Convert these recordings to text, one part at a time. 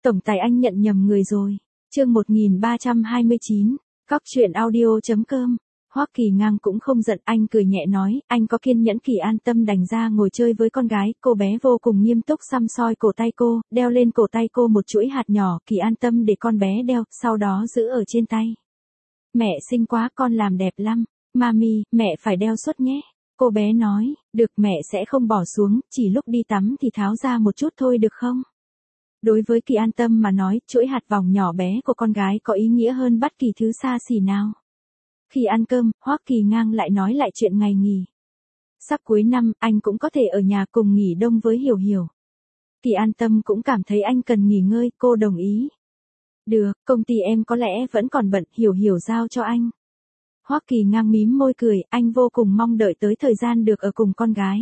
Tổng tài anh nhận nhầm người rồi. Chương 1329, cóc.audio.com. Hoắc Kỳ Ngang cũng không giận, anh cười nhẹ nói, anh có kiên nhẫn. Kỳ An Tâm đành ra ngồi chơi với con gái, cô bé vô cùng nghiêm túc xăm soi cổ tay cô, đeo lên cổ tay cô một chuỗi hạt nhỏ. Kỳ An Tâm để con bé đeo, sau đó giữ ở trên tay. Mẹ xinh quá, con làm đẹp lắm. Mami, mẹ phải đeo suốt nhé. Cô bé nói, được, mẹ sẽ không bỏ xuống, chỉ lúc đi tắm thì tháo ra một chút thôi được không? Đối với Kỳ An Tâm mà nói, chuỗi hạt vòng nhỏ bé của con gái có ý nghĩa hơn bất kỳ thứ xa xỉ nào. Khi ăn cơm, Hoắc Kỳ Ngang lại nói lại chuyện ngày nghỉ. Sắp cuối năm, anh cũng có thể ở nhà cùng nghỉ đông với Hiểu Hiểu. Kỳ An Tâm cũng cảm thấy anh cần nghỉ ngơi, cô đồng ý. Được, công ty em có lẽ vẫn còn bận, Hiểu Hiểu giao cho anh. Hoắc Kỳ Ngang mím môi cười, anh vô cùng mong đợi tới thời gian được ở cùng con gái.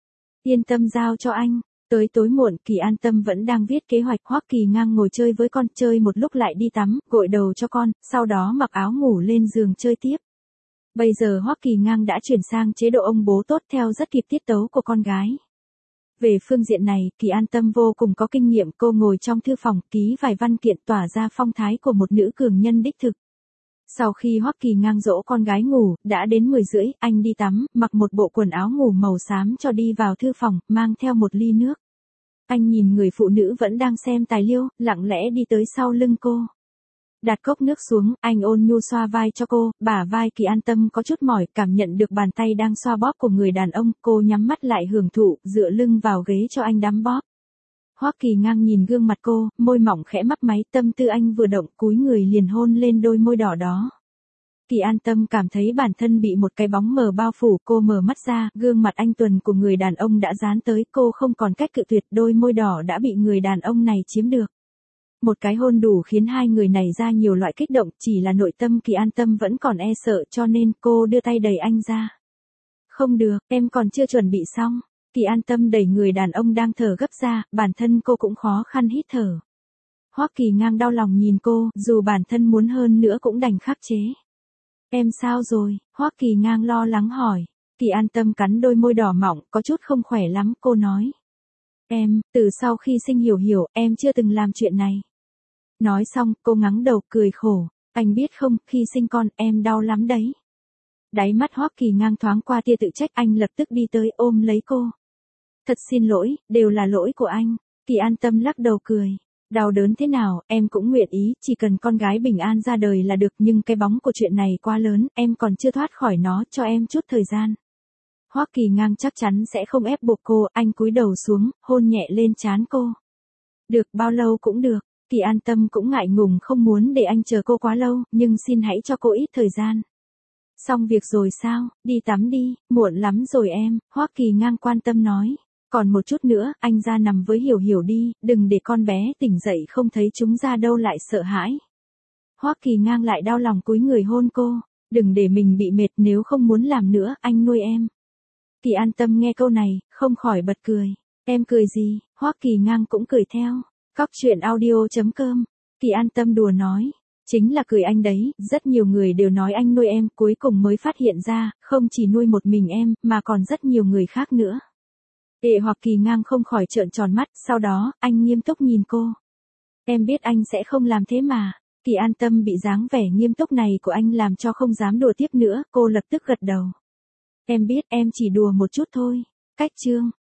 Yên tâm, giao cho anh. Tới tối muộn, Kỳ An Tâm vẫn đang viết kế hoạch. Hoắc Kỳ Ngang ngồi chơi với con, chơi một lúc lại đi tắm, gội đầu cho con, sau đó mặc áo ngủ lên giường chơi tiếp. Bây giờ Hoắc Kỳ Ngang đã chuyển sang chế độ ông bố tốt theo rất kịp tiết tấu của con gái. Về phương diện này, Kỳ An Tâm vô cùng có kinh nghiệm, cô ngồi trong thư phòng, ký vài văn kiện tỏa ra phong thái của một nữ cường nhân đích thực. Sau khi Hoắc Kỳ Ngang dỗ con gái ngủ, đã đến 10:30, anh đi tắm, mặc một bộ quần áo ngủ màu xám cho đi vào thư phòng, mang theo một ly nước. Anh nhìn người phụ nữ vẫn đang xem tài liệu, lặng lẽ đi tới sau lưng cô. Đặt cốc nước xuống, anh ôn nhu xoa vai cho cô, bả vai Kỳ An Tâm có chút mỏi, cảm nhận được bàn tay đang xoa bóp của người đàn ông, cô nhắm mắt lại hưởng thụ, dựa lưng vào ghế cho anh đắm bóp. Hoắc Kỳ Ngang nhìn gương mặt cô, môi mỏng khẽ mấp máy, tâm tư anh vừa động, cúi người liền hôn lên đôi môi đỏ đó. Kỳ An Tâm cảm thấy bản thân bị một cái bóng mờ bao phủ, cô mở mắt ra, gương mặt anh tuấn của người đàn ông đã dán tới, cô không còn cách cự tuyệt, đôi môi đỏ đã bị người đàn ông này chiếm được. Một cái hôn đủ khiến hai người này ra nhiều loại kích động, chỉ là nội tâm Kỳ An Tâm vẫn còn e sợ, cho nên cô đưa tay đẩy anh ra. Không được, em còn chưa chuẩn bị xong. Kỳ An Tâm đẩy người đàn ông đang thở gấp ra, bản thân cô cũng khó khăn hít thở. Hoắc Kỳ Ngang đau lòng nhìn cô, dù bản thân muốn hơn nữa cũng đành khắc chế. Em sao rồi? Hoắc Kỳ Ngang lo lắng hỏi. Kỳ An Tâm cắn đôi môi đỏ mọng, có chút không khỏe lắm, cô nói. Từ sau khi sinh Hiểu Hiểu, em chưa từng làm chuyện này. Nói xong, cô ngắng đầu, cười khổ. Anh biết không, khi sinh con, em đau lắm đấy. Đáy mắt Hoắc Kỳ Ngang thoáng qua tia tự trách, anh lập tức đi tới ôm lấy cô. Thật xin lỗi, đều là lỗi của anh. Kỳ An Tâm lắc đầu cười. Đau đớn thế nào, em cũng nguyện ý, chỉ cần con gái bình an ra đời là được, nhưng cái bóng của chuyện này quá lớn, em còn chưa thoát khỏi nó, cho em chút thời gian. Hoắc Kỳ Ngang chắc chắn sẽ không ép buộc cô, anh cúi đầu xuống, hôn nhẹ lên trán cô. Được, bao lâu cũng được. Kỳ An Tâm cũng ngại ngùng không muốn để anh chờ cô quá lâu, nhưng xin hãy cho cô ít thời gian. Xong việc rồi sao, đi tắm đi, muộn lắm rồi em, Hoắc Kỳ Ngang quan tâm nói. Còn một chút nữa, anh ra nằm với Hiểu Hiểu đi, đừng để con bé tỉnh dậy không thấy chúng ra đâu lại sợ hãi. Hoắc Kỳ Ngang lại đau lòng cúi người hôn cô, đừng để mình bị mệt, nếu không muốn làm nữa, anh nuôi em. Kỳ An Tâm nghe câu này, không khỏi bật cười. Em cười gì? Hoắc Kỳ Ngang cũng cười theo. Cóc.audio.com. Kỳ An Tâm đùa nói. Chính là cười anh đấy, rất nhiều người đều nói anh nuôi em, cuối cùng mới phát hiện ra, không chỉ nuôi một mình em, mà còn rất nhiều người khác nữa. Hoắc Kỳ Ngang không khỏi trợn tròn mắt, sau đó, anh nghiêm túc nhìn cô. Em biết anh sẽ không làm thế mà. Kỳ An Tâm bị dáng vẻ nghiêm túc này của anh làm cho không dám đùa tiếp nữa, cô lập tức gật đầu. Em biết, em chỉ đùa một chút thôi. Cách chương.